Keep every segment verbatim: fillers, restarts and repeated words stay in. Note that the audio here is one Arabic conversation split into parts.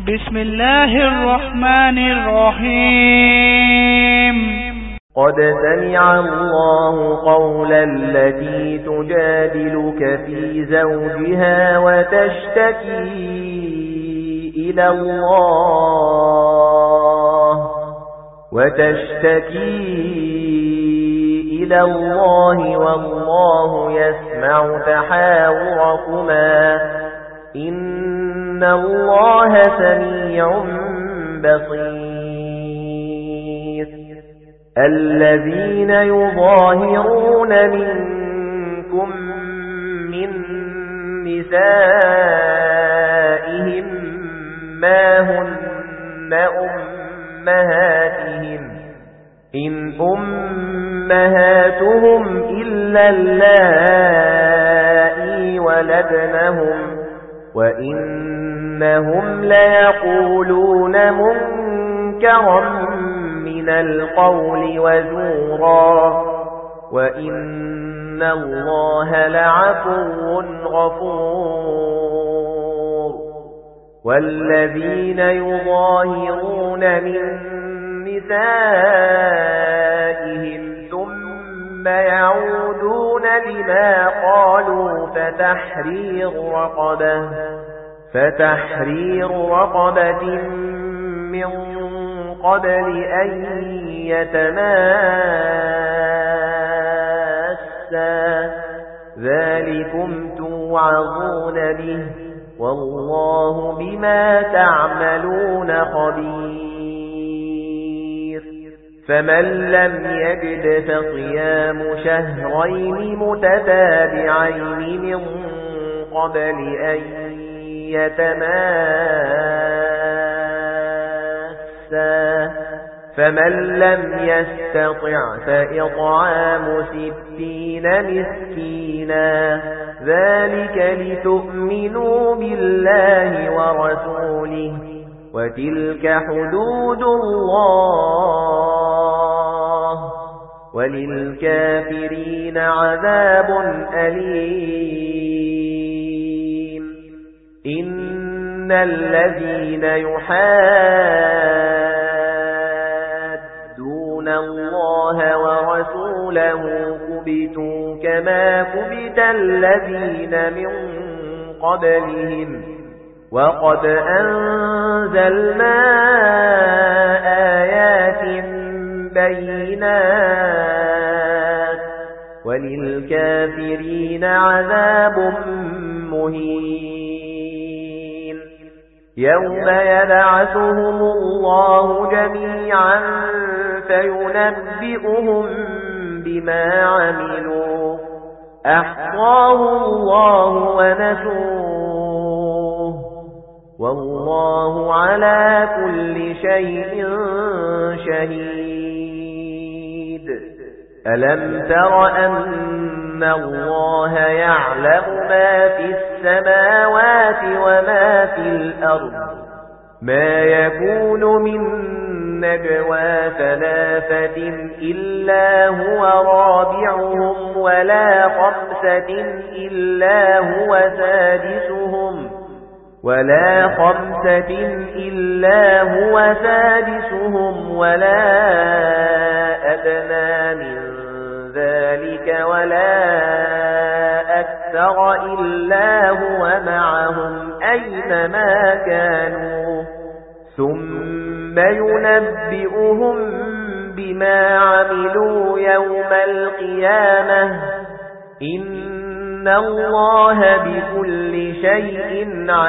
بسم الله الرحمن الرحيم. قد سمع الله قول التي تجادلك في زوجها وتشتكي إلى الله وتشتكي إلى الله والله يسمع تحاوركما إن الله سميع بصير. الذين يظاهرون منكم من نسائهم ما هن أمهاتهم إن أمهاتهم إلا اللائي ولدنهم وإنهم ليقولون منكرا من القول وزورا وإن الله لعفو غفور. والذين يظاهرون من نسائهم ثم يعودون لما قالوا فتحرير رقبة فتحرير رقبة من قبل أن يتماسا ذلكم توعظون به والله بما تعملون خبير. فمن لم يجد فصيام شهرين متتابعين من قبل أن يتماسا فمن لم يستطع فإطعام ستين مسكينا ذلك لتؤمنوا بالله ورسوله وتلك حدود الله وللكافرين عذاب أليم. إن الذين يحادون الله ورسوله كبتوا كما كبت الذين من قبلهم وقد أنزلنا آيات بينات وللكافرين عذاب مهين. يوم يبعثهم الله جميعا فينبئهم بما عملوا أحصاه الله ونسوه والله على كل شيء شهيد. ألم تر أن الله يعلم ما في السماوات وما في الأرض ما يكون من نجوى ثلاثة إلا هو رابعهم ولا خمسة إلا هو سادسهم ولا خمسة إلا هو سادسهم ولا أدنى من ذلك ولا أكثر إلا هو معهم أينما كانوا ثم ينبئهم بما عملوا يوم القيامة إن الله بكل شيء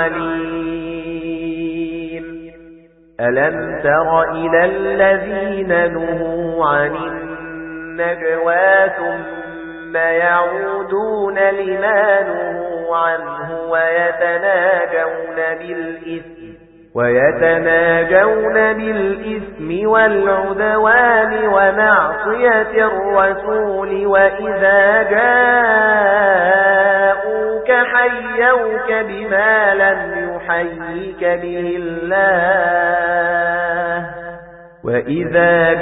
عليم. ألم تر إلى الذين نهوا عن النجوى ثم يعودون لما نهوا عنه ويتناجون بالإثم ويتناجون بالإثم والعدوان ومعصية الرسول وإذا جاءوك حيوك بما لم يحيك به الله وإذا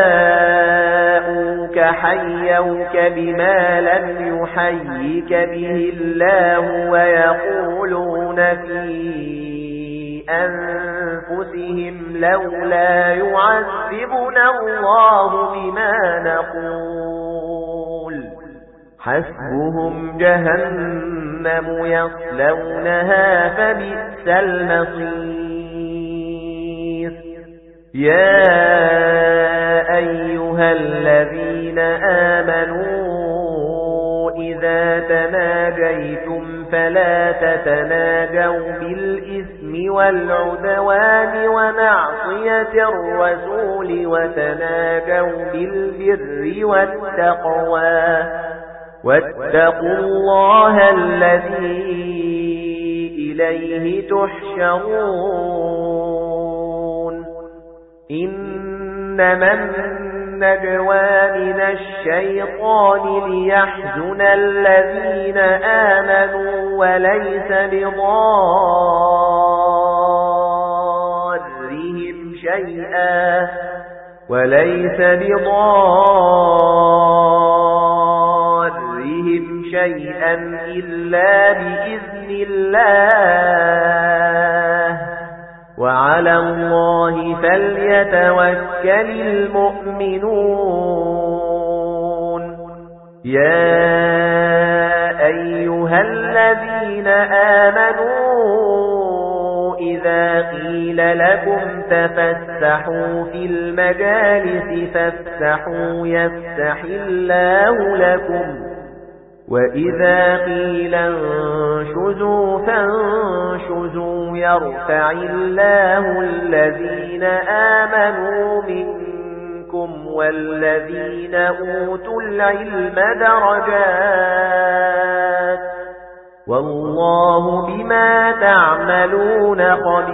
جاءوك حيوك بما لم يحيك به الله ويقولون في أنفسهم لولا يعذبنا الله بما نقول حسبهم جهنم يصلونها فبئس المصير يا أيها الذين آمنوا إذا تناجيتم فلا تتناجوا بالإثم والعدوان ومعصية الرسول وتناجوا بالبر والتقوى واتقوا الله الذي إليه تحشرون إنما النجوى من الشيطان ليحزن الذين آمنوا وليس بضارهم شيئا وليس بضارهم شيئا إلا بإذن الله وعلى الله فليتوكل المؤمنون يا أيها الذين آمنوا إذا قيل لكم تفسحوا في المجالس فافسحوا يفسح الله لكم وَإِذَا قِيلَ انشُزُوا فَانشُزُوا يَرْفَعِ اللَّهُ الَّذِينَ آمَنُوا مِنكُمْ وَالَّذِينَ أُوتُوا الْعِلْمَ دَرَجَاتٍ وَاللَّهُ بِمَا تَعْمَلُونَ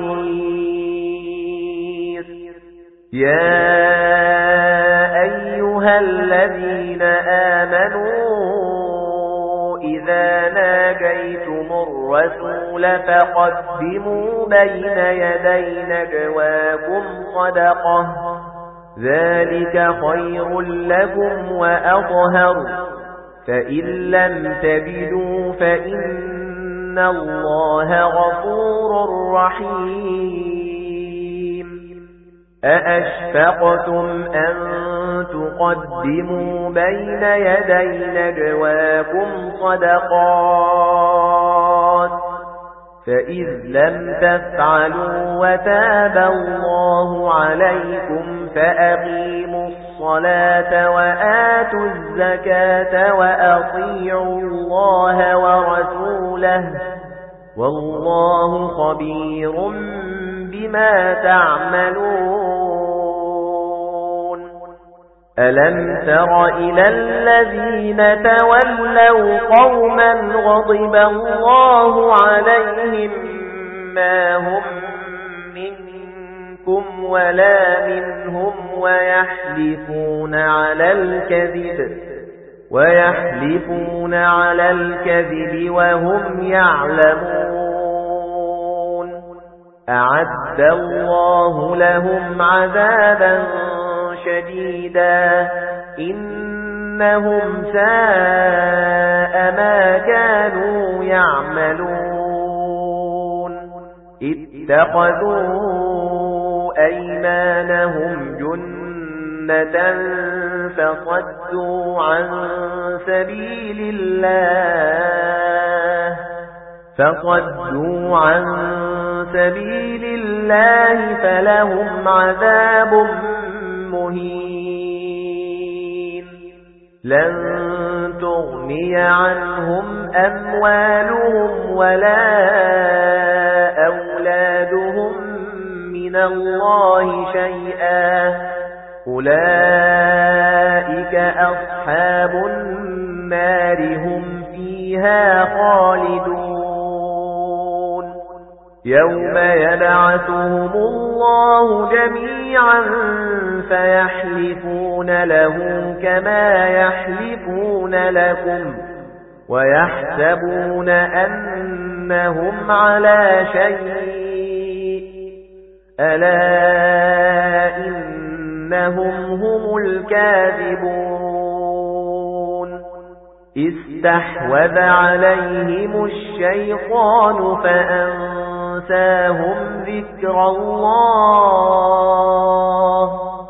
خَبِيرٌ يَا أَيُّهَا الَّذِينَ آمَنُوا إذا ناجيتم الرسول فقدموا بين يدي نجواكم صدقة ذلك خير لكم وأطهر فإن لم تجدوا فإن الله غفور رحيم أأشفقتم أن تقدموا بين يدي نجواكم صدقات فإذ لم تفعلوا وتاب الله عليكم فأقيموا الصلاة وآتوا الزكاة وأطيعوا الله ورسوله والله خبير بما تعملون ألم تر إلى الذين تولوا قوما غضب الله عليهم ما هم منكم ولا منهم ويحلفون على الكذب ويحلفون على الكذب وهم يعلمون أعد الله لهم عذابا شديدا إنهم ساء ما كانوا يعملون اتخذوا أيمانهم جنة فصدوا عن سبيل الله فصدوا عن سبيل الله فلهم عذاب مهين لن تغني عنهم أموالهم ولا أولادهم من الله شيئا أولئك أصحاب النار هم فيها خالدون يوم يبعثهم الله جميعا فيحلفون له كما يحلفون لكم ويحسبون أنهم على شيء ألا إنهم هم الكاذبون استحوذ عليهم الشيطان فأنساهم أنساهم ذكر الله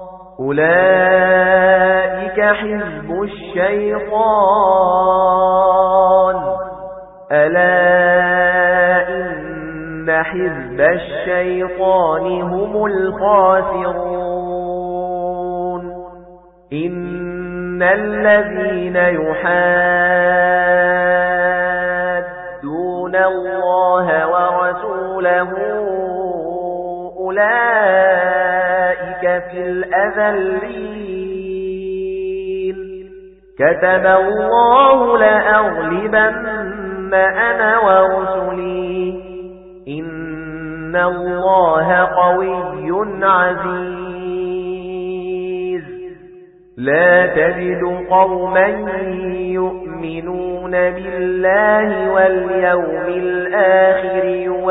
أولئك حزب الشيطان ألا إن حزب الشيطان هم الخاسرون إن الذين يحادون الله ورسوله أولئك في الأذلين كتب الله لأغلبن أنا ورسلي إن الله قوي عزيز لا تجد قوما يؤمنون بالله واليوم الآخر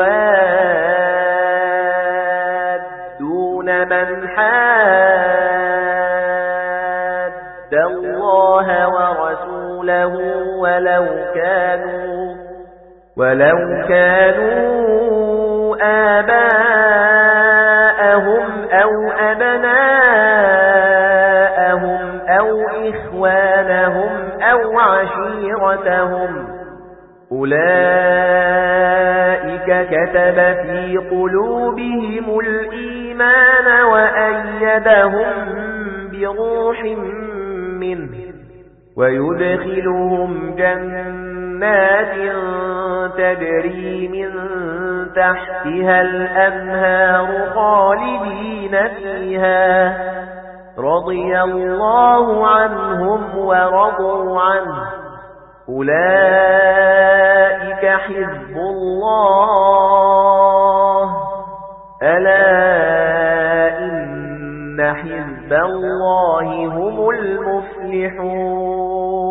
يوادون من حاد الله ورسوله ولو كانوا ولو كانوا آباءهم أو أبناءهم أو إخوانهم أو عشيرتهم أولئك كتب في قلوبهم الإيمان وأيدهم بروح منه ويدخلهم جنات تجري من تحتها الأنهار خالدين فيها رضي الله عنهم ورضوا عنه أولئك حزب الله ألا إن حزب الله هم المفلحون